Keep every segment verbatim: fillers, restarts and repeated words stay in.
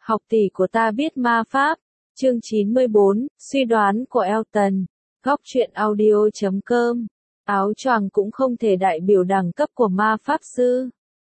Học tỷ của ta biết ma pháp. Chương chín mươi bốn, suy đoán của Elton. Góc truyện audio chấm com. Áo choàng cũng không thể đại biểu đẳng cấp của ma pháp sư.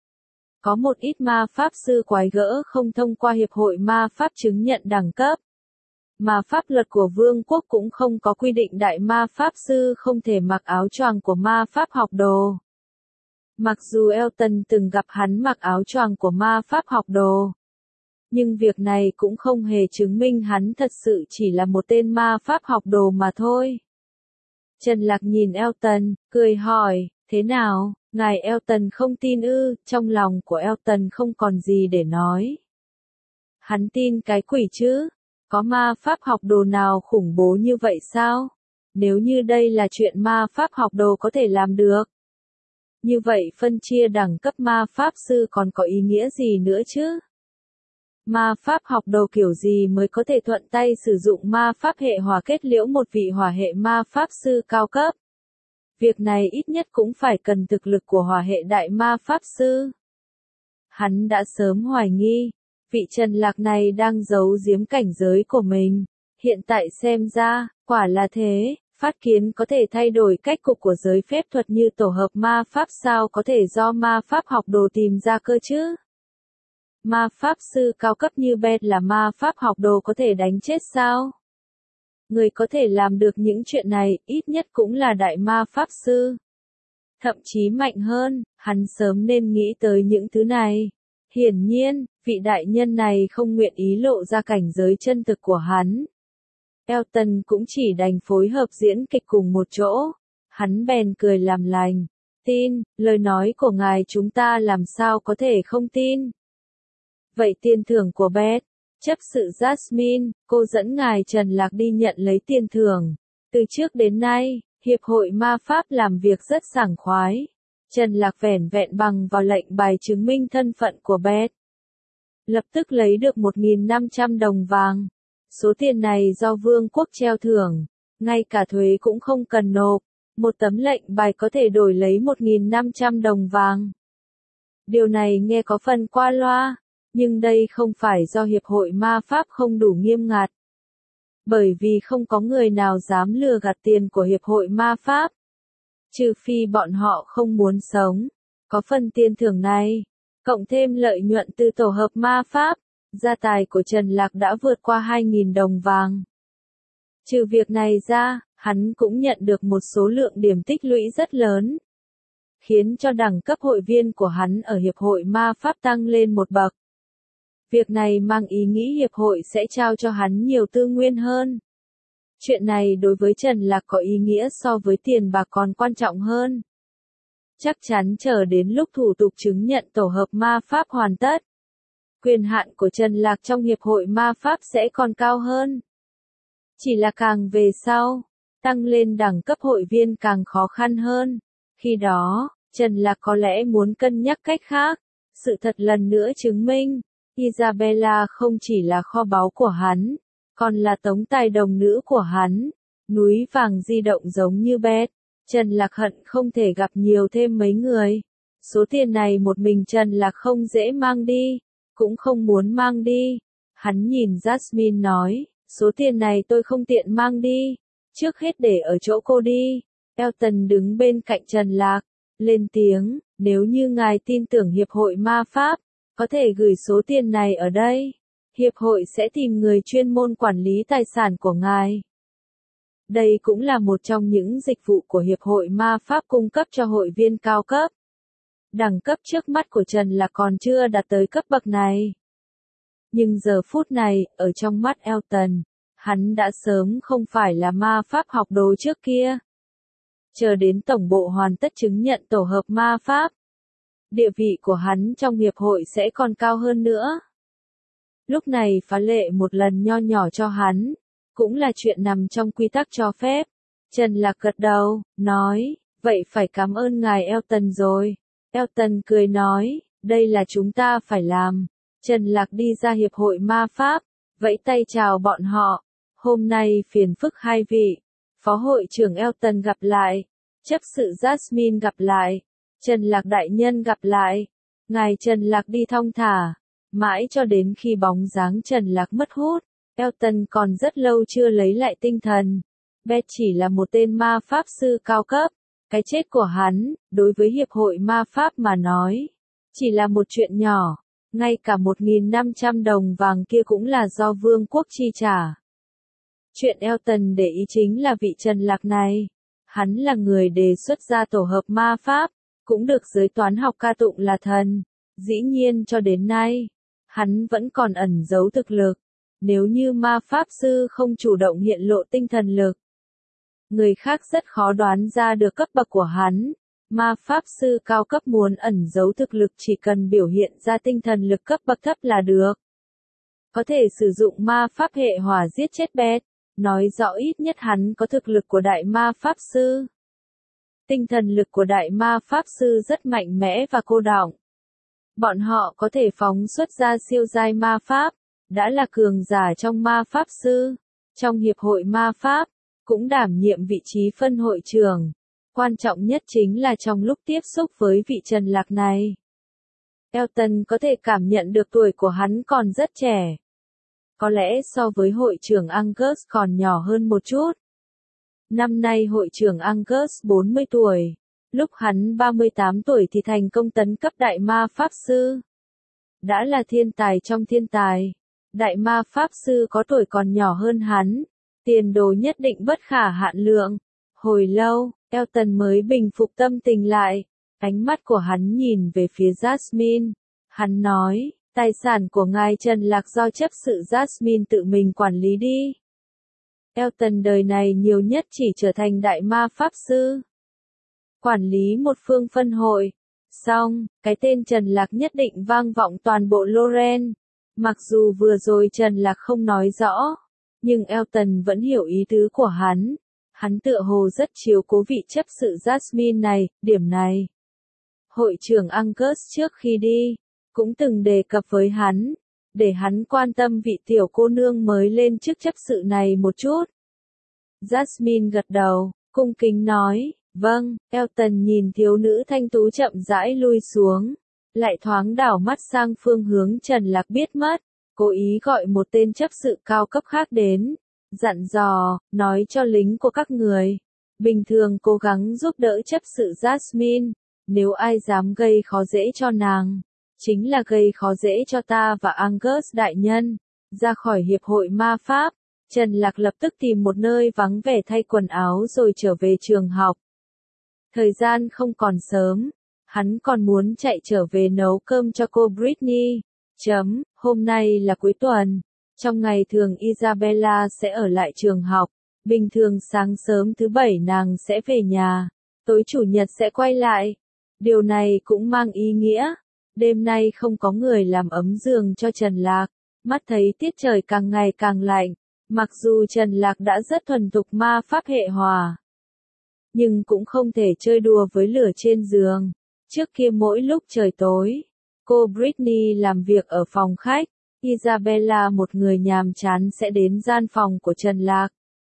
Có một ít ma pháp sư quái gỡ không thông qua Hiệp hội Ma pháp chứng nhận đẳng cấp. Mà pháp luật của vương quốc cũng không có quy định đại ma pháp sư không thể mặc áo choàng của ma pháp học đồ. Mặc dù Elton từng gặp hắn mặc áo choàng của ma pháp học đồ, nhưng việc này cũng không hề chứng minh hắn thật sự chỉ là một tên ma pháp học đồ mà thôi. Trần Lạc nhìn Elton, cười hỏi, thế nào, ngài Elton không tin ư? Trong lòng của Elton không còn gì để nói. Hắn tin cái quỷ chứ? Có ma pháp học đồ nào khủng bố như vậy sao? Nếu như đây là chuyện ma pháp học đồ có thể làm được, như vậy phân chia đẳng cấp ma pháp sư còn có ý nghĩa gì nữa chứ? Ma pháp học đồ kiểu gì mới có thể thuận tay sử dụng ma pháp hệ hỏa kết liễu một vị hỏa hệ ma pháp sư cao cấp? Việc này ít nhất cũng phải cần thực lực của hỏa hệ đại ma pháp sư. Hắn đã sớm hoài nghi, vị Trần Lạc này đang giấu giếm cảnh giới của mình. Hiện tại xem ra, quả là thế, phát kiến có thể thay đổi cách cục của giới phép thuật như tổ hợp ma pháp sao có thể do ma pháp học đồ tìm ra cơ chứ? Ma pháp sư cao cấp như Beth là ma pháp học đồ có thể đánh chết sao? Người có thể làm được những chuyện này, ít nhất cũng là đại ma pháp sư. Thậm chí mạnh hơn, hắn sớm nên nghĩ tới những thứ này. Hiển nhiên, vị đại nhân này không nguyện ý lộ ra cảnh giới chân thực của hắn. Elton cũng chỉ đành phối hợp diễn kịch cùng một chỗ. Hắn bèn cười làm lành. Tin, lời nói của ngài chúng ta làm sao có thể không tin. Vậy tiền thưởng của Beth, chấp sự Jasmine, cô dẫn ngài Trần Lạc đi nhận lấy tiền thưởng. Từ trước đến nay, Hiệp hội Ma pháp làm việc rất sảng khoái. Trần Lạc vẻn vẹn bằng vào lệnh bài chứng minh thân phận của Beth, lập tức lấy được một nghìn năm trăm đồng vàng. Số tiền này do vương quốc treo thưởng, ngay cả thuế cũng không cần nộp. Một tấm lệnh bài có thể đổi lấy một nghìn năm trăm đồng vàng. Điều này nghe có phần qua loa, nhưng đây không phải do Hiệp hội Ma pháp không đủ nghiêm ngặt. Bởi vì không có người nào dám lừa gạt tiền của Hiệp hội Ma pháp. Trừ phi bọn họ không muốn sống. Có phần tiền thưởng này, cộng thêm lợi nhuận từ tổ hợp ma pháp, gia tài của Trần Lạc đã vượt qua hai nghìn đồng vàng. Trừ việc này ra, hắn cũng nhận được một số lượng điểm tích lũy rất lớn, khiến cho đẳng cấp hội viên của hắn ở Hiệp hội Ma pháp tăng lên một bậc. Việc này mang ý nghĩ Hiệp hội sẽ trao cho hắn nhiều tư nguyên hơn. Chuyện này đối với Trần Lạc có ý nghĩa so với tiền bạc còn quan trọng hơn. Chắc chắn chờ đến lúc thủ tục chứng nhận tổ hợp ma pháp hoàn tất, quyền hạn của Trần Lạc trong Hiệp hội Ma pháp sẽ còn cao hơn. Chỉ là càng về sau, tăng lên đẳng cấp hội viên càng khó khăn hơn. Khi đó, Trần Lạc có lẽ muốn cân nhắc cách khác. Sự thật lần nữa chứng minh, Isabella không chỉ là kho báu của hắn, còn là tống tài đồng nữ của hắn. Núi vàng di động giống như Beth, Trần Lạc hận không thể gặp nhiều thêm mấy người. Số tiền này một mình Trần Lạc không dễ mang đi, cũng không muốn mang đi. Hắn nhìn Jasmine nói, số tiền này tôi không tiện mang đi, trước hết để ở chỗ cô đi. Elton đứng bên cạnh Trần Lạc, lên tiếng, nếu như ngài tin tưởng Hiệp hội Ma pháp, có thể gửi số tiền này ở đây. Hiệp hội sẽ tìm người chuyên môn quản lý tài sản của ngài. Đây cũng là một trong những dịch vụ của Hiệp hội Ma pháp cung cấp cho hội viên cao cấp. Đẳng cấp trước mắt của Trần là còn chưa đạt tới cấp bậc này. Nhưng giờ phút này, ở trong mắt Elton, hắn đã sớm không phải là ma pháp học đồ trước kia. Chờ đến tổng bộ hoàn tất chứng nhận tổ hợp ma pháp, địa vị của hắn trong hiệp hội sẽ còn cao hơn nữa. Lúc này phá lệ một lần nho nhỏ cho hắn, cũng là chuyện nằm trong quy tắc cho phép. Trần Lạc gật đầu, nói, vậy phải cảm ơn ngài Elton rồi. Elton cười nói, đây là chúng ta phải làm. Trần Lạc đi ra Hiệp hội Ma pháp, vẫy tay chào bọn họ. Hôm nay phiền phức hai vị. Phó hội trưởng Elton gặp lại. Chấp sự Jasmine gặp lại. Trần Lạc đại nhân gặp lại. Ngài Trần Lạc đi thong thả. Mãi cho đến khi bóng dáng Trần Lạc mất hút, Elton còn rất lâu chưa lấy lại tinh thần. Beth chỉ là một tên ma pháp sư cao cấp. Cái chết của hắn, đối với Hiệp hội Ma Pháp mà nói, chỉ là một chuyện nhỏ. Ngay cả một nghìn năm trăm đồng vàng kia cũng là do vương quốc chi trả. Chuyện Elton để ý chính là vị Trần Lạc này. Hắn là người đề xuất ra tổ hợp ma pháp, cũng được giới toán học ca tụng là thần. Dĩ nhiên cho đến nay, hắn vẫn còn ẩn giấu thực lực. Nếu như ma pháp sư không chủ động hiện lộ tinh thần lực, người khác rất khó đoán ra được cấp bậc của hắn. Ma pháp sư cao cấp muốn ẩn giấu thực lực chỉ cần biểu hiện ra tinh thần lực cấp bậc thấp là được. Có thể sử dụng ma pháp hệ hỏa giết chết Beth, nói rõ ít nhất hắn có thực lực của đại ma pháp sư. Tinh thần lực của đại ma pháp sư rất mạnh mẽ và cô đọng. Bọn họ có thể phóng xuất ra siêu giai ma pháp, đã là cường giả trong ma pháp sư. Trong hiệp hội ma pháp, cũng đảm nhiệm vị trí phân hội trưởng. Quan trọng nhất chính là trong lúc tiếp xúc với vị Trần Lạc này, Elton có thể cảm nhận được tuổi của hắn còn rất trẻ. Có lẽ so với hội trưởng Angus còn nhỏ hơn một chút. Năm nay hội trưởng Angus bốn mươi tuổi. Lúc hắn ba mươi tám tuổi thì thành công tấn cấp đại ma pháp sư. Đã là thiên tài trong thiên tài. Đại ma pháp sư có tuổi còn nhỏ hơn hắn. Tiền đồ nhất định bất khả hạn lượng. Hồi lâu, Elton mới bình phục tâm tình lại. Ánh mắt của hắn nhìn về phía Jasmine. Hắn nói, tài sản của ngài Trần Lạc do chấp sự Jasmine tự mình quản lý đi. Elton đời này nhiều nhất chỉ trở thành đại ma pháp sư. Quản lý một phương phân hội. Xong, cái tên Trần Lạc nhất định vang vọng toàn bộ Loren. Mặc dù vừa rồi Trần Lạc không nói rõ, nhưng Elton vẫn hiểu ý tứ của hắn. Hắn tựa hồ rất chiếu cố vị chấp sự Jasmine này, điểm này. Hội trưởng Angus trước khi đi, cũng từng đề cập với hắn, để hắn quan tâm vị tiểu cô nương mới lên chức chấp sự này một chút. Jasmine gật đầu, cung kính nói, vâng. Elton nhìn thiếu nữ thanh tú chậm rãi lui xuống, lại thoáng đảo mắt sang phương hướng Trần Lạc biết mất, cố ý gọi một tên chấp sự cao cấp khác đến, dặn dò, nói cho lính của các người, bình thường cố gắng giúp đỡ chấp sự Jasmine, nếu ai dám gây khó dễ cho nàng, chính là gây khó dễ cho ta và Angus đại nhân. Ra khỏi hiệp hội ma pháp, Trần Lạc lập tức tìm một nơi vắng vẻ thay quần áo rồi trở về trường học. Thời gian không còn sớm, hắn còn muốn chạy trở về nấu cơm cho cô Britney. Chấm, hôm nay là cuối tuần. Trong ngày thường Isabella sẽ ở lại trường học. Bình thường sáng sớm thứ bảy nàng sẽ về nhà. Tối chủ nhật sẽ quay lại. Điều này cũng mang ý nghĩa. Đêm nay không có người làm ấm giường cho Trần Lạc. Mắt thấy tiết trời càng ngày càng lạnh. Mặc dù Trần Lạc đã rất thuần thục ma pháp hệ hỏa, nhưng cũng không thể chơi đùa với lửa trên giường. Trước kia mỗi lúc trời tối, cô Britney làm việc ở phòng khách, Isabella một người nhàm chán sẽ đến gian phòng của Trần Lạc.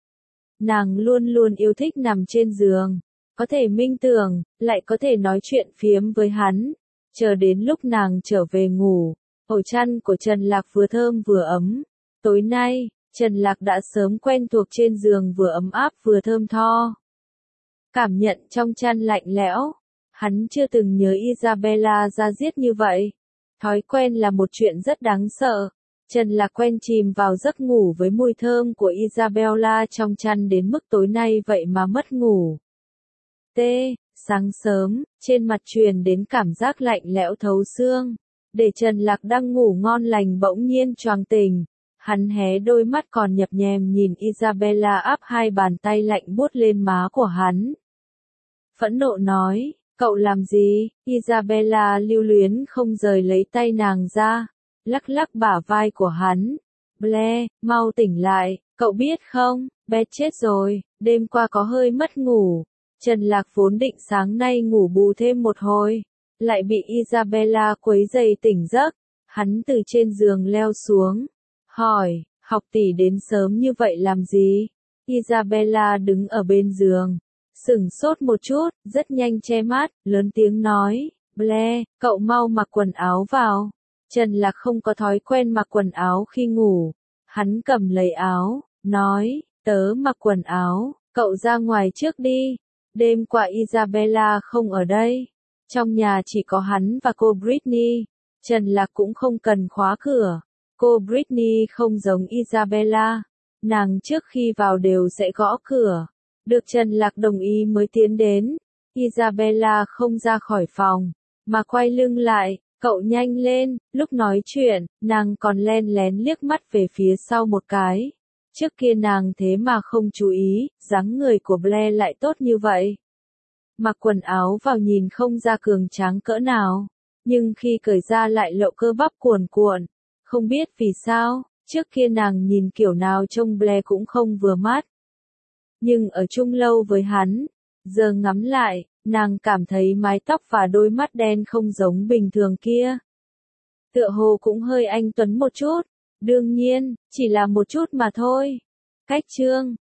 Nàng luôn luôn yêu thích nằm trên giường, có thể minh tưởng, lại có thể nói chuyện phiếm với hắn. Chờ đến lúc nàng trở về ngủ, ổ chăn của Trần Lạc vừa thơm vừa ấm. Tối nay, Trần Lạc đã sớm quen thuộc trên giường vừa ấm áp vừa thơm tho. Cảm nhận trong chăn lạnh lẽo, hắn chưa từng nhớ Isabella ra diết như vậy. Thói quen là một chuyện rất đáng sợ. Trần Lạc quen chìm vào giấc ngủ với mùi thơm của Isabella trong chăn đến mức tối nay vậy mà mất ngủ. T. Sáng sớm, trên mặt truyền đến cảm giác lạnh lẽo thấu xương. Để Trần Lạc đang ngủ ngon lành bỗng nhiên choàng tỉnh. Hắn hé đôi mắt còn nhập nhèm nhìn Isabella áp hai bàn tay lạnh buốt lên má của hắn. Phẫn nộ nói, cậu làm gì? Isabella lưu luyến không rời lấy tay nàng ra, lắc lắc bả vai của hắn. Blair, mau tỉnh lại, cậu biết không, Beth chết rồi, đêm qua có hơi mất ngủ. Trần Lạc vốn định sáng nay ngủ bù thêm một hồi, lại bị Isabella quấy rầy tỉnh giấc. Hắn từ trên giường leo xuống, hỏi, học tỷ đến sớm như vậy làm gì? Isabella đứng ở bên giường, sửng sốt một chút, rất nhanh che mắt, lớn tiếng nói, Blair, cậu mau mặc quần áo vào. Trần Lạc không có thói quen mặc quần áo khi ngủ. Hắn cầm lấy áo, nói, tớ mặc quần áo, cậu ra ngoài trước đi. Đêm qua Isabella không ở đây. Trong nhà chỉ có hắn và cô Britney. Trần Lạc cũng không cần khóa cửa. Cô Britney không giống Isabella. Nàng trước khi vào đều sẽ gõ cửa. Được Trần Lạc đồng ý mới tiến đến. Isabella không ra khỏi phòng, mà quay lưng lại, cậu nhanh lên. Lúc nói chuyện, nàng còn len lén liếc mắt về phía sau một cái. Trước kia nàng thế mà không chú ý, dáng người của Blair lại tốt như vậy. Mặc quần áo vào nhìn không ra cường tráng cỡ nào, nhưng khi cởi ra lại lộ cơ bắp cuồn cuộn. Không biết vì sao, trước kia nàng nhìn kiểu nào trông Blair cũng không vừa mắt. Nhưng ở chung lâu với hắn, giờ ngắm lại, nàng cảm thấy mái tóc và đôi mắt đen không giống bình thường kia. Tựa hồ cũng hơi anh tuấn một chút, đương nhiên, chỉ là một chút mà thôi. Cách chương